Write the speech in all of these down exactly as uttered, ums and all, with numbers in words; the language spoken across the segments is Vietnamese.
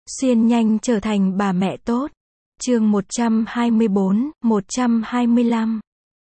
Xuyên nhanh trở thành bà mẹ tốt. Chương một trăm hai mươi bốn, một trăm hai mươi lăm.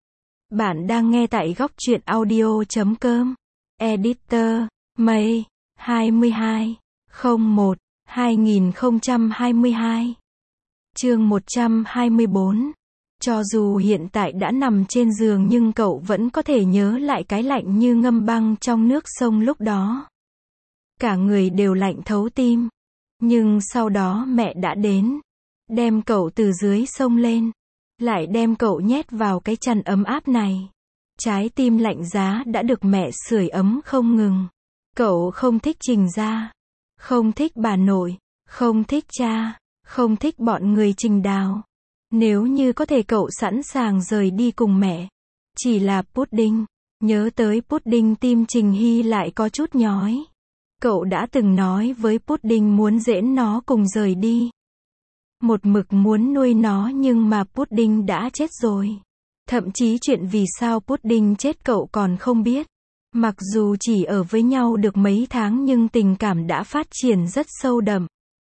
Bạn đang nghe tại góc truyện audio chấm com. Editor, May, hai mươi hai, không một, hai nghìn không trăm hai mươi hai. Chương một trăm hai mươi bốn. Cho dù hiện tại đã nằm trên giường nhưng cậu vẫn có thể nhớ lại cái lạnh như ngâm băng trong nước sông lúc đó. Cả người đều lạnh thấu tim. Nhưng sau đó mẹ đã đến, đem cậu từ dưới sông lên, lại đem cậu nhét vào cái chăn ấm áp này. Trái tim lạnh giá đã được mẹ sưởi ấm không ngừng. Cậu không thích Trình gia, không thích bà nội, không thích cha, không thích bọn người Trình Đào. Nếu như có thể cậu sẵn sàng rời đi cùng mẹ. Chỉ là Pudding, nhớ tới Pudding tim Trình Hy lại có chút nhói. Cậu đã từng nói với Pudding muốn giễn nó cùng rời đi. Một mực muốn nuôi nó nhưng mà Pudding đã chết rồi. Thậm chí chuyện vì sao Pudding chết cậu còn không biết. Mặc dù chỉ ở với nhau được mấy tháng nhưng tình cảm đã phát triển rất sâu đậm.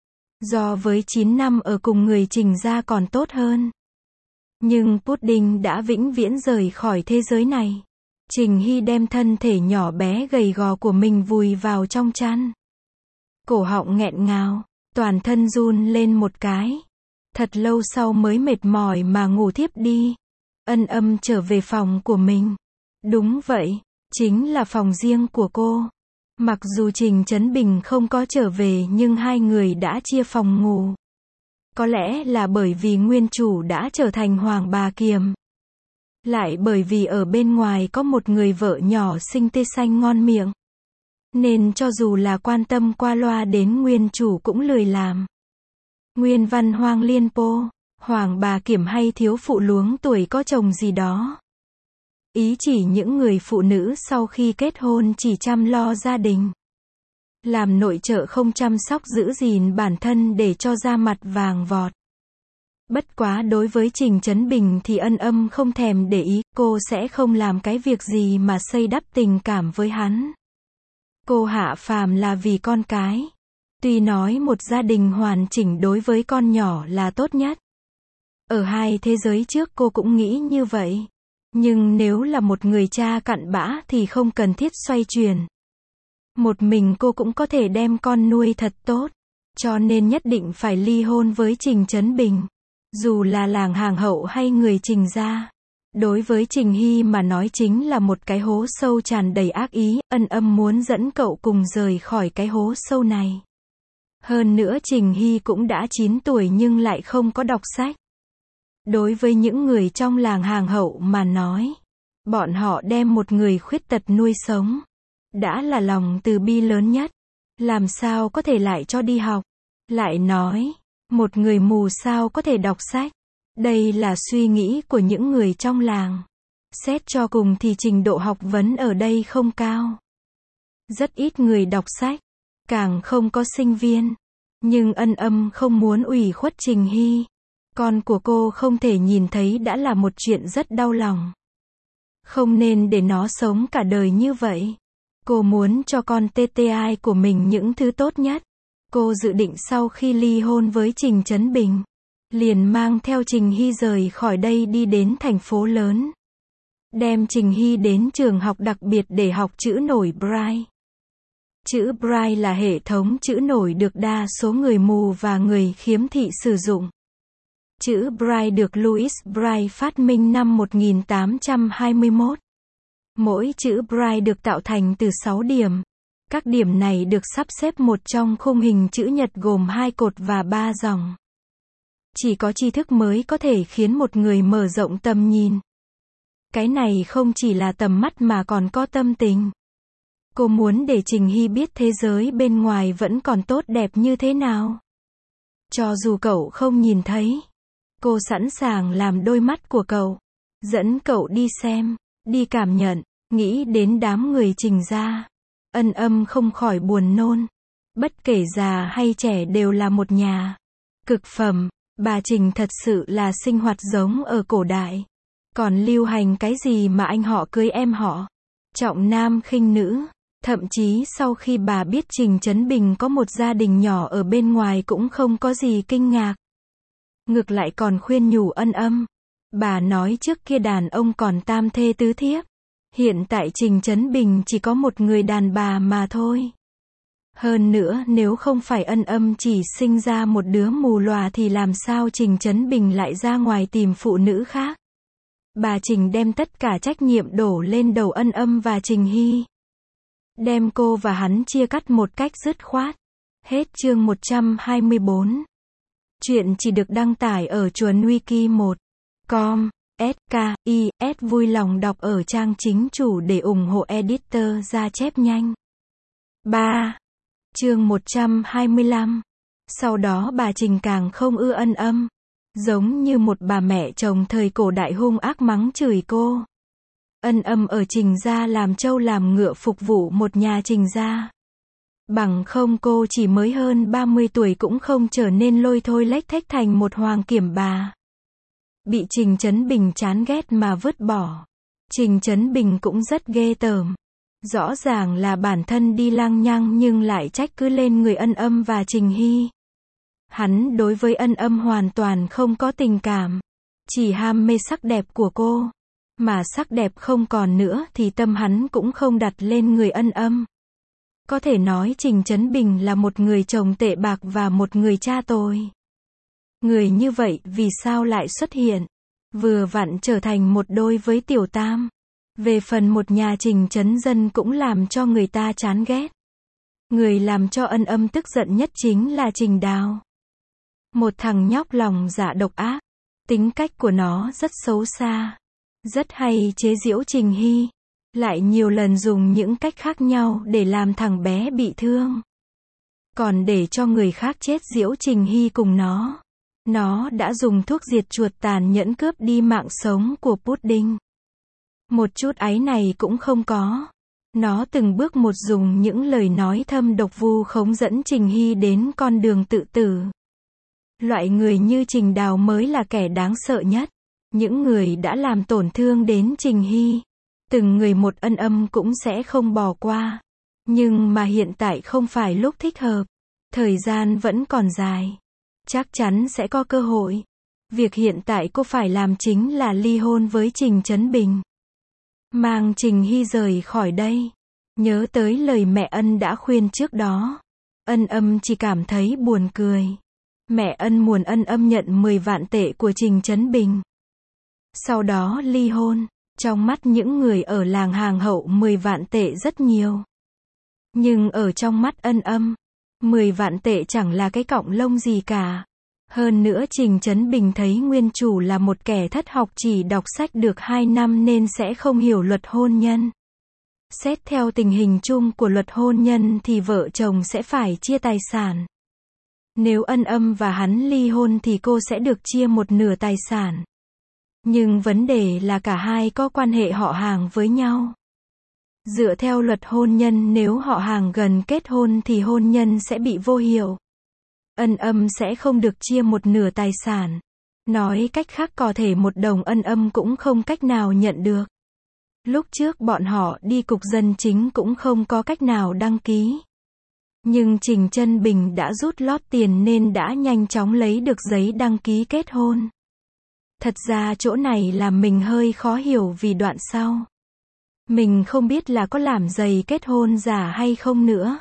Do với chín năm ở cùng người Trình gia còn tốt hơn. Nhưng Pudding đã vĩnh viễn rời khỏi thế giới này. Trình Hy đem thân thể nhỏ bé gầy gò của mình vùi vào trong chăn. Cổ họng nghẹn ngào, toàn thân run lên một cái. Thật lâu sau mới mệt mỏi mà ngủ thiếp đi. Ân Âm trở về phòng của mình. Đúng vậy, chính là phòng riêng của cô. Mặc dù Trình Trấn Bình không có trở về nhưng hai người đã chia phòng ngủ. Có lẽ là bởi vì nguyên chủ đã trở thành Hoàng bà Kiềm. Lại bởi vì ở bên ngoài có một người vợ nhỏ xinh tê xanh ngon miệng. Nên cho dù là quan tâm qua loa đến nguyên chủ cũng lười làm. Nguyên văn Hoang Liên Po, Hoàng bà Kiềm hay thiếu phụ luống tuổi có chồng gì đó. Ý chỉ những người phụ nữ sau khi kết hôn chỉ chăm lo gia đình. Làm nội trợ không chăm sóc giữ gìn bản thân để cho da mặt vàng vọt. Bất quá đối với Trình Trấn Bình thì Ân Âm không thèm để ý, cô sẽ không làm cái việc gì mà xây đắp tình cảm với hắn. Cô hạ phàm là vì con cái. Tuy nói một gia đình hoàn chỉnh đối với con nhỏ là tốt nhất. Ở hai thế giới trước cô cũng nghĩ như vậy. Nhưng nếu là một người cha cặn bã thì không cần thiết xoay chuyển. Một mình cô cũng có thể đem con nuôi thật tốt. Cho nên nhất định phải ly hôn với Trình Trấn Bình. Dù là làng hàng hậu hay người Trình gia. Đối với Trình Hy mà nói chính là một cái hố sâu tràn đầy ác ý. Ân Âm muốn dẫn cậu cùng rời khỏi cái hố sâu này. Hơn nữa Trình Hy cũng đã chín tuổi nhưng lại không có đọc sách. Đối với những người trong làng hàng hậu mà nói, bọn họ đem một người khuyết tật nuôi sống. Đã là lòng từ bi lớn nhất. Làm sao có thể lại cho đi học. Lại nói, một người mù sao có thể đọc sách. Đây là suy nghĩ của những người trong làng. Xét cho cùng thì trình độ học vấn ở đây không cao. Rất ít người đọc sách. Càng không có sinh viên. Nhưng Ân Âm không muốn ủy khuất Trình Hy. Con của cô không thể nhìn thấy đã là một chuyện rất đau lòng. Không nên để nó sống cả đời như vậy. Cô muốn cho con tê tê i của mình những thứ tốt nhất. Cô dự định sau khi ly hôn với Trình Trấn Bình, liền mang theo Trình Hy rời khỏi đây đi đến thành phố lớn. Đem Trình Hy đến trường học đặc biệt để học chữ nổi Braille. Chữ Braille là hệ thống chữ nổi được đa số người mù và người khiếm thị sử dụng. Chữ Braille được Louis Braille phát minh năm một nghìn tám trăm hai mươi mốt. Mỗi chữ Braille được tạo thành từ sáu điểm. Các điểm này được sắp xếp một trong khung hình chữ nhật gồm hai cột và ba dòng. Chỉ có tri thức mới có thể khiến một người mở rộng tầm nhìn. Cái này không chỉ là tầm mắt mà còn có tâm tình. Cô muốn để Trình Hy biết thế giới bên ngoài vẫn còn tốt đẹp như thế nào. Cho dù cậu không nhìn thấy, cô sẵn sàng làm đôi mắt của cậu. Dẫn cậu đi xem, đi cảm nhận, nghĩ đến đám người Trình gia. Ân Âm không khỏi buồn nôn. Bất kể già hay trẻ đều là một nhà. Cực phẩm, bà Trình thật sự là sinh hoạt giống ở cổ đại. Còn lưu hành cái gì mà anh họ cưới em họ. Trọng nam khinh nữ. Thậm chí sau khi bà biết Trình Trấn Bình có một gia đình nhỏ ở bên ngoài cũng không có gì kinh ngạc. Ngược lại còn khuyên nhủ Ân Âm. Bà nói trước kia đàn ông còn tam thê tứ thiếp. Hiện tại Trình Trấn Bình chỉ có một người đàn bà mà thôi. Hơn nữa nếu không phải Ân Âm chỉ sinh ra một đứa mù lòa thì làm sao Trình Trấn Bình lại ra ngoài tìm phụ nữ khác. Bà Trình đem tất cả trách nhiệm đổ lên đầu Ân Âm và Trình Hy. Đem cô và hắn chia cắt một cách dứt khoát. Hết chương một trăm hai mươi bốn. Chuyện chỉ được đăng tải ở chuồn wiki một chấm com. ét ca i ét vui lòng đọc ở trang chính chủ để ủng hộ editor ra chép nhanh. ba. Chương một trăm hai mươi lăm. Sau đó bà Trình càng không ưa Ân Âm. Giống như một bà mẹ chồng thời cổ đại hung ác mắng chửi cô. Ân Âm ở Trình gia làm trâu làm ngựa phục vụ một nhà Trình gia. Bằng không cô chỉ mới hơn ba mươi tuổi cũng không trở nên lôi thôi lếch thếch thành một hoàng kiểm bà. Bị Trình Trấn Bình chán ghét mà vứt bỏ. Trình Trấn Bình cũng rất ghê tởm. Rõ ràng là bản thân đi lăng nhăng nhưng lại trách cứ lên người Ân Âm và Trình Hy. Hắn đối với Ân Âm hoàn toàn không có tình cảm. Chỉ ham mê sắc đẹp của cô. Mà sắc đẹp không còn nữa thì tâm hắn cũng không đặt lên người Ân Âm. Có thể nói Trình Trấn Bình là một người chồng tệ bạc và một người cha tồi. Người như vậy vì sao lại xuất hiện? Vừa vặn trở thành một đôi với Tiểu Tam. Về phần một nhà Trình Trấn Dân cũng làm cho người ta chán ghét. Người làm cho Ân Âm tức giận nhất chính là Trình Đào. Một thằng nhóc lòng dạ độc ác. Tính cách của nó rất xấu xa. Rất hay chế giễu Trình Hy. Lại nhiều lần dùng những cách khác nhau để làm thằng bé bị thương. Còn để cho người khác chết giễu Trình Hy cùng nó. Nó đã dùng thuốc diệt chuột tàn nhẫn cướp đi mạng sống của Pudding. Một chút áy này cũng không có. Nó từng bước một dùng những lời nói thâm độc vu khống dẫn Trình Hy đến con đường tự tử. Loại người như Trình Đào mới là kẻ đáng sợ nhất. Những người đã làm tổn thương đến Trình Hy. Từng người một Ân Âm cũng sẽ không bỏ qua. Nhưng mà hiện tại không phải lúc thích hợp. Thời gian vẫn còn dài. Chắc chắn sẽ có cơ hội. Việc hiện tại cô phải làm chính là ly hôn với Trình Trấn Bình. Mang Trình Hy rời khỏi đây. Nhớ tới lời mẹ Ân đã khuyên trước đó. Ân Âm chỉ cảm thấy buồn cười. Mẹ Ân muốn Ân Âm nhận mười vạn tệ của Trình Trấn Bình. Sau đó ly hôn. Trong mắt những người ở làng Hàng Hậu mười vạn tệ rất nhiều. Nhưng ở trong mắt Ân Âm, mười vạn tệ chẳng là cái cọng lông gì cả. Hơn nữa Trình Trấn Bình thấy nguyên chủ là một kẻ thất học chỉ đọc sách được hai năm nên sẽ không hiểu luật hôn nhân. Xét theo tình hình chung của luật hôn nhân thì vợ chồng sẽ phải chia tài sản. Nếu Ân Âm và hắn ly hôn thì cô sẽ được chia một nửa tài sản. Nhưng vấn đề là cả hai có quan hệ họ hàng với nhau. Dựa theo luật hôn nhân nếu họ hàng gần kết hôn thì hôn nhân sẽ bị vô hiệu. Ân Âm sẽ không được chia một nửa tài sản. Nói cách khác có thể một đồng Ân Âm cũng không cách nào nhận được. Lúc trước bọn họ đi cục dân chính cũng không có cách nào đăng ký. Nhưng Trình Trấn Bình đã rút lót tiền nên đã nhanh chóng lấy được giấy đăng ký kết hôn. Thật ra chỗ này làm mình hơi khó hiểu vì đoạn sau. Mình không biết là có làm giấy kết hôn giả hay không nữa.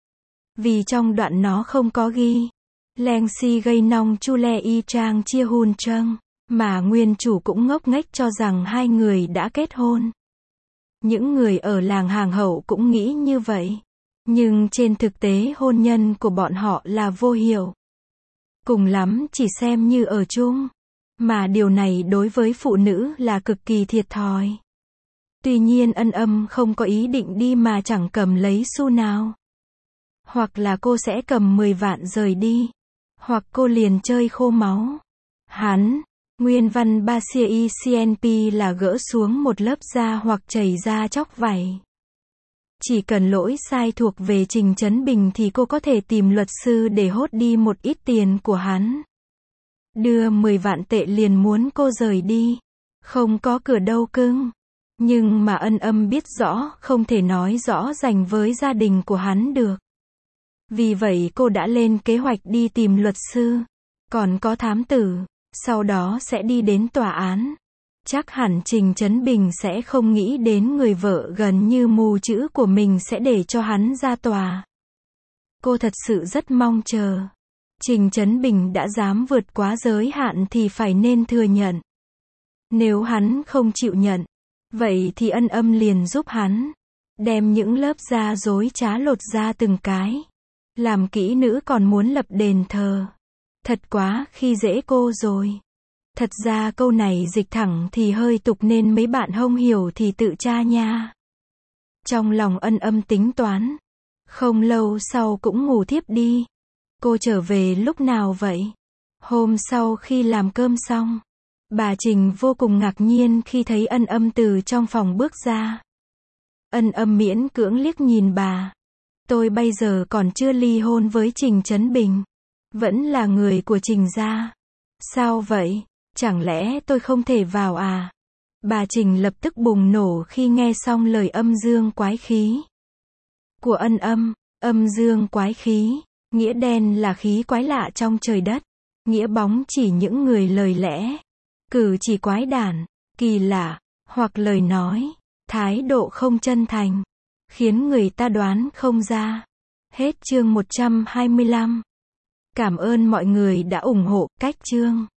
Vì trong đoạn nó không có ghi. Leng si gây nong chu le y trang chia hun trăng. Mà nguyên chủ cũng ngốc nghếch cho rằng hai người đã kết hôn. Những người ở làng Hàng Hậu cũng nghĩ như vậy. Nhưng trên thực tế hôn nhân của bọn họ là vô hiệu. Cùng lắm chỉ xem như ở chung. Mà điều này đối với phụ nữ là cực kỳ thiệt thòi. Tuy nhiên Ân Âm không có ý định đi mà chẳng cầm lấy xu nào. Hoặc là cô sẽ cầm mười vạn rời đi. Hoặc cô liền chơi khô máu. Hắn, nguyên văn ba C I C N P là gỡ xuống một lớp da hoặc chảy ra chóc vảy. Chỉ cần lỗi sai thuộc về Trình Trấn Bình thì cô có thể tìm luật sư để hốt đi một ít tiền của hắn. Đưa mười vạn tệ liền muốn cô rời đi. Không có cửa đâu cưng. Nhưng mà Ân Âm biết rõ không thể nói rõ ràng với gia đình của hắn được. Vì vậy cô đã lên kế hoạch đi tìm luật sư, còn có thám tử, sau đó sẽ đi đến tòa án. Chắc hẳn Trình Trấn Bình sẽ không nghĩ đến người vợ gần như mù chữ của mình sẽ để cho hắn ra tòa. Cô thật sự rất mong chờ. Trình Trấn Bình đã dám vượt quá giới hạn thì phải nên thừa nhận. Nếu hắn không chịu nhận, vậy thì Ân Âm liền giúp hắn. Đem những lớp da dối trá lột ra từng cái. Làm kỹ nữ còn muốn lập đền thờ. Thật quá khi dễ cô rồi. Thật ra câu này dịch thẳng thì hơi tục nên mấy bạn không hiểu thì tự tra nha. Trong lòng Ân Âm tính toán. Không lâu sau cũng ngủ thiếp đi. Cô trở về lúc nào vậy? Hôm sau khi làm cơm xong, bà Trình vô cùng ngạc nhiên khi thấy Ân Âm từ trong phòng bước ra. Ân Âm miễn cưỡng liếc nhìn bà. Tôi bây giờ còn chưa ly hôn với Trình Trấn Bình. Vẫn là người của Trình gia. Sao vậy? Chẳng lẽ tôi không thể vào à? Bà Trình lập tức bùng nổ khi nghe xong lời âm dương quái khí của Ân Âm. Âm dương quái khí, nghĩa đen là khí quái lạ trong trời đất, nghĩa bóng chỉ những người lời lẽ, cử chỉ quái đản, kỳ lạ, hoặc lời nói, thái độ không chân thành, khiến người ta đoán không ra. Hết chương một trăm hai mươi lăm. Cảm ơn mọi người đã ủng hộ cách chương.